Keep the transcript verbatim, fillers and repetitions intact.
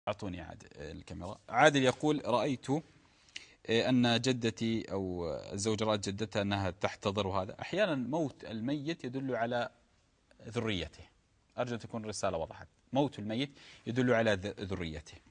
أعطوني عاد الكاميرا. عادل يقول: رأيت أن جدتي أو الزوجة رأت جدتها أنها تحتضر. وهذا أحيانا موت الميت يدل على ذريته. أرجو أن تكون الرسالة وضحت. موت الميت يدل على ذريته.